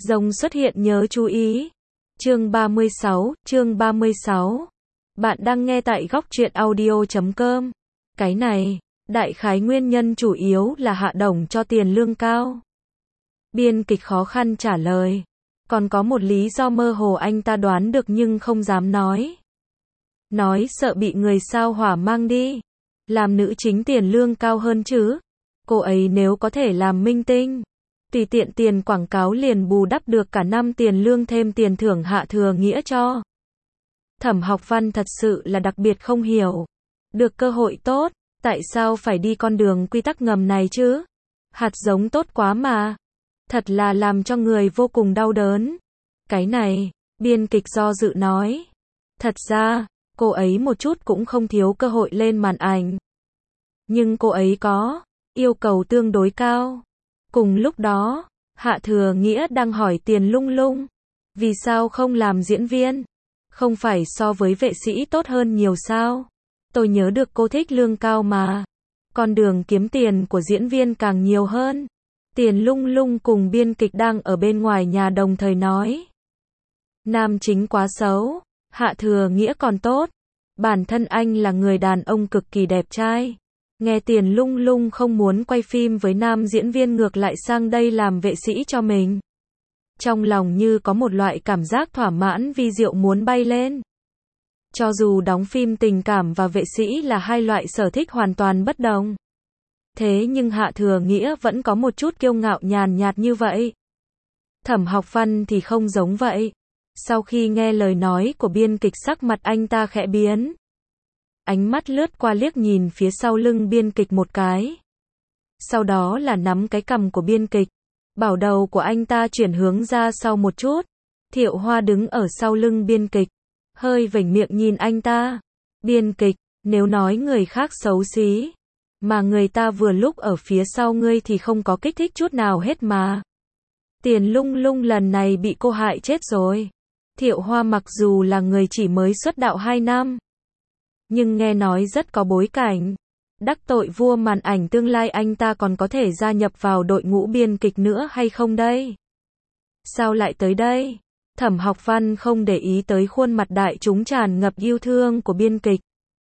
Rồng xuất hiện nhớ chú ý. Chương 36. Bạn đang nghe tại góc truyện audio.com. Cái này, đại khái nguyên nhân chủ yếu là Hạ Đồng cho tiền lương cao. Biên kịch khó khăn trả lời. Còn có một lý do mơ hồ anh ta đoán được nhưng không dám nói. Nói sợ bị người sao hỏa mang đi. Làm nữ chính tiền lương cao hơn chứ. Cô ấy nếu có thể làm minh tinh, tùy tiện tiền quảng cáo liền bù đắp được cả năm tiền lương thêm tiền thưởng Hạ Thừa Nghĩa cho. Thẩm Học Văn thật sự là đặc biệt không hiểu. Được cơ hội tốt, tại sao phải đi con đường quy tắc ngầm này chứ? Hạt giống tốt quá mà. Thật là làm cho người vô cùng đau đớn. Cái này, biên kịch do dự nói. Thật ra, cô ấy một chút cũng không thiếu cơ hội lên màn ảnh. Nhưng cô ấy có yêu cầu tương đối cao. Cùng lúc đó, Hạ Thừa Nghĩa đang hỏi Tiền Lung Lung, vì sao không làm diễn viên? Không phải so với vệ sĩ tốt hơn nhiều sao? Tôi nhớ được cô thích lương cao mà. Con đường kiếm tiền của diễn viên càng nhiều hơn. Tiền Lung Lung cùng biên kịch đang ở bên ngoài nhà đồng thời nói. Nam chính quá xấu, Hạ Thừa Nghĩa còn tốt. Bản thân anh là người đàn ông cực kỳ đẹp trai. Nghe Tiền Lung Lung không muốn quay phim với nam diễn viên ngược lại sang đây làm vệ sĩ cho mình. Trong lòng như có một loại cảm giác thỏa mãn vi diệu muốn bay lên. Cho dù đóng phim tình cảm và vệ sĩ là hai loại sở thích hoàn toàn bất đồng. Thế nhưng Hạ Thừa Nghĩa vẫn có một chút kiêu ngạo nhàn nhạt như vậy. Thẩm Học Văn thì không giống vậy. Sau khi nghe lời nói của biên kịch sắc mặt anh ta khẽ biến. Ánh mắt lướt qua liếc nhìn phía sau lưng biên kịch một cái. Sau đó là nắm cái cằm của biên kịch. Bảo đầu của anh ta chuyển hướng ra sau một chút. Thiệu Hoa đứng ở sau lưng biên kịch. Hơi vểnh miệng nhìn anh ta. Biên kịch, nếu nói người khác xấu xí, mà người ta vừa lúc ở phía sau ngươi thì không có kích thích chút nào hết mà. Tiền Lung Lung lần này bị cô hại chết rồi. Thiệu Hoa mặc dù là người chỉ mới xuất đạo 2 năm. Nhưng nghe nói rất có bối cảnh. Đắc tội vua màn ảnh tương lai anh ta còn có thể gia nhập vào đội ngũ biên kịch nữa hay không đây? Sao lại tới đây? Thẩm Học Văn không để ý tới khuôn mặt đại chúng tràn ngập yêu thương của biên kịch.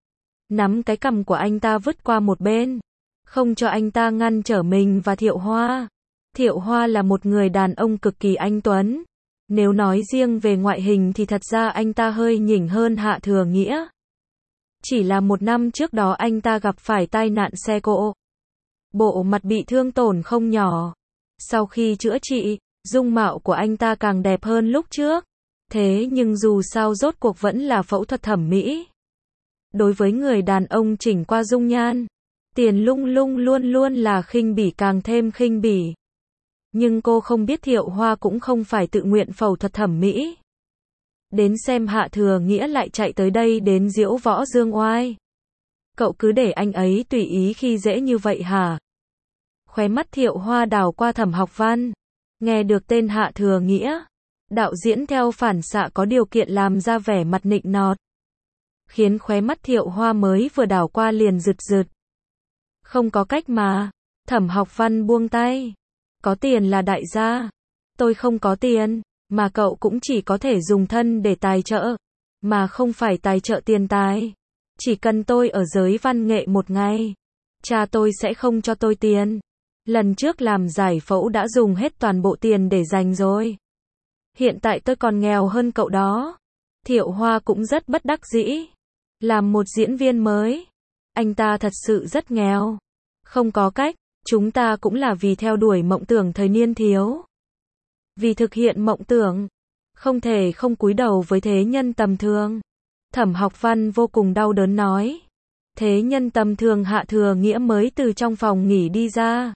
Nắm cái cằm của anh ta vứt qua một bên. Không cho anh ta ngăn trở mình và Thiệu Hoa. Thiệu Hoa là một người đàn ông cực kỳ anh tuấn. Nếu nói riêng về ngoại hình thì thật ra anh ta hơi nhỉnh hơn Hạ Thừa Nghĩa. Chỉ là 1 năm trước đó anh ta gặp phải tai nạn xe cộ. Bộ mặt bị thương tổn không nhỏ. Sau khi chữa trị, dung mạo của anh ta càng đẹp hơn lúc trước. Thế nhưng dù sao rốt cuộc vẫn là phẫu thuật thẩm mỹ. Đối với người đàn ông chỉnh qua dung nhan, Tiền Lung Lung luôn luôn là khinh bỉ càng thêm khinh bỉ. Nhưng cô không biết Thiệu Hoa cũng không phải tự nguyện phẫu thuật thẩm mỹ. Đến xem Hạ Thừa Nghĩa lại chạy tới đây đến diễu võ dương oai. Cậu cứ để anh ấy tùy ý khi dễ như vậy hả? Khóe mắt Thiệu Hoa đảo qua Thẩm Học Văn. Nghe được tên Hạ Thừa Nghĩa, đạo diễn theo phản xạ có điều kiện làm ra vẻ mặt nịnh nọt. Khiến khóe mắt Thiệu Hoa mới vừa đảo qua liền rực rực. Không có cách mà. Thẩm Học Văn buông tay. Có tiền là đại gia. Tôi không có tiền. Mà cậu cũng chỉ có thể dùng thân để tài trợ. Mà không phải tài trợ tiền tài. Chỉ cần tôi ở giới văn nghệ 1 ngày. Cha tôi sẽ không cho tôi tiền. Lần trước làm giải phẫu đã dùng hết toàn bộ tiền để dành rồi. Hiện tại tôi còn nghèo hơn cậu đó. Thiệu Hoa cũng rất bất đắc dĩ. Làm một diễn viên mới. Anh ta thật sự rất nghèo. Không có cách. Chúng ta cũng là vì theo đuổi mộng tưởng thời niên thiếu. Vì thực hiện mộng tưởng, không thể không cúi đầu với thế nhân tầm thường. Thẩm Học Văn vô cùng đau đớn nói. Thế nhân tầm thường Hạ Thừa Nghĩa mới từ trong phòng nghỉ đi ra.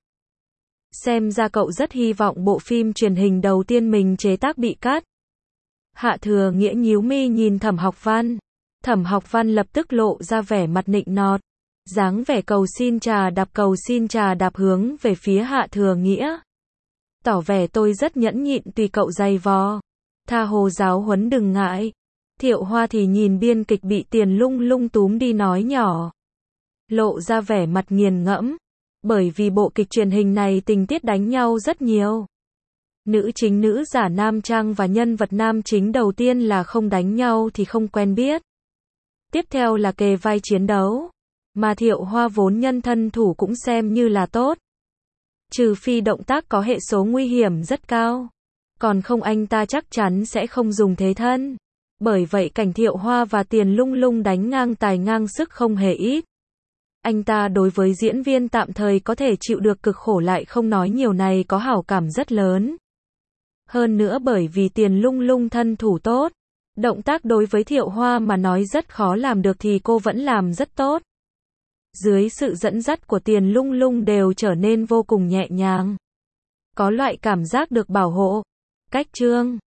Xem ra cậu rất hy vọng bộ phim truyền hình đầu tiên mình chế tác bị cắt. Hạ Thừa Nghĩa nhíu mi nhìn Thẩm Học Văn. Thẩm Học Văn lập tức lộ ra vẻ mặt nịnh nọt. Dáng vẻ cầu xin trà đạp hướng về phía Hạ Thừa Nghĩa. Tỏ vẻ tôi rất nhẫn nhịn tùy cậu giày vò. Tha hồ giáo huấn đừng ngại. Thiệu Hoa thì nhìn biên kịch bị Tiền Lung Lung túm đi nói nhỏ. Lộ ra vẻ mặt nghiền ngẫm. Bởi vì bộ kịch truyền hình này tình tiết đánh nhau rất nhiều. Nữ chính nữ giả nam trang và nhân vật nam chính đầu tiên là không đánh nhau thì không quen biết. Tiếp theo là kề vai chiến đấu. Mà Thiệu Hoa vốn nhân thân thủ cũng xem như là tốt. Trừ phi động tác có hệ số nguy hiểm rất cao. Còn không anh ta chắc chắn sẽ không dùng thế thân. Bởi vậy cảnh Thiệu Hoa và Tiền Lung Lung đánh ngang tài ngang sức không hề ít. Anh ta đối với diễn viên tạm thời có thể chịu được cực khổ lại không nói nhiều này có hảo cảm rất lớn. Hơn nữa bởi vì Tiền Lung Lung thân thủ tốt. Động tác đối với Thiệu Hoa mà nói rất khó làm được thì cô vẫn làm rất tốt. Dưới sự dẫn dắt của Tiền Lung Lung đều trở nên vô cùng nhẹ nhàng. Có loại cảm giác được bảo hộ. Cách chương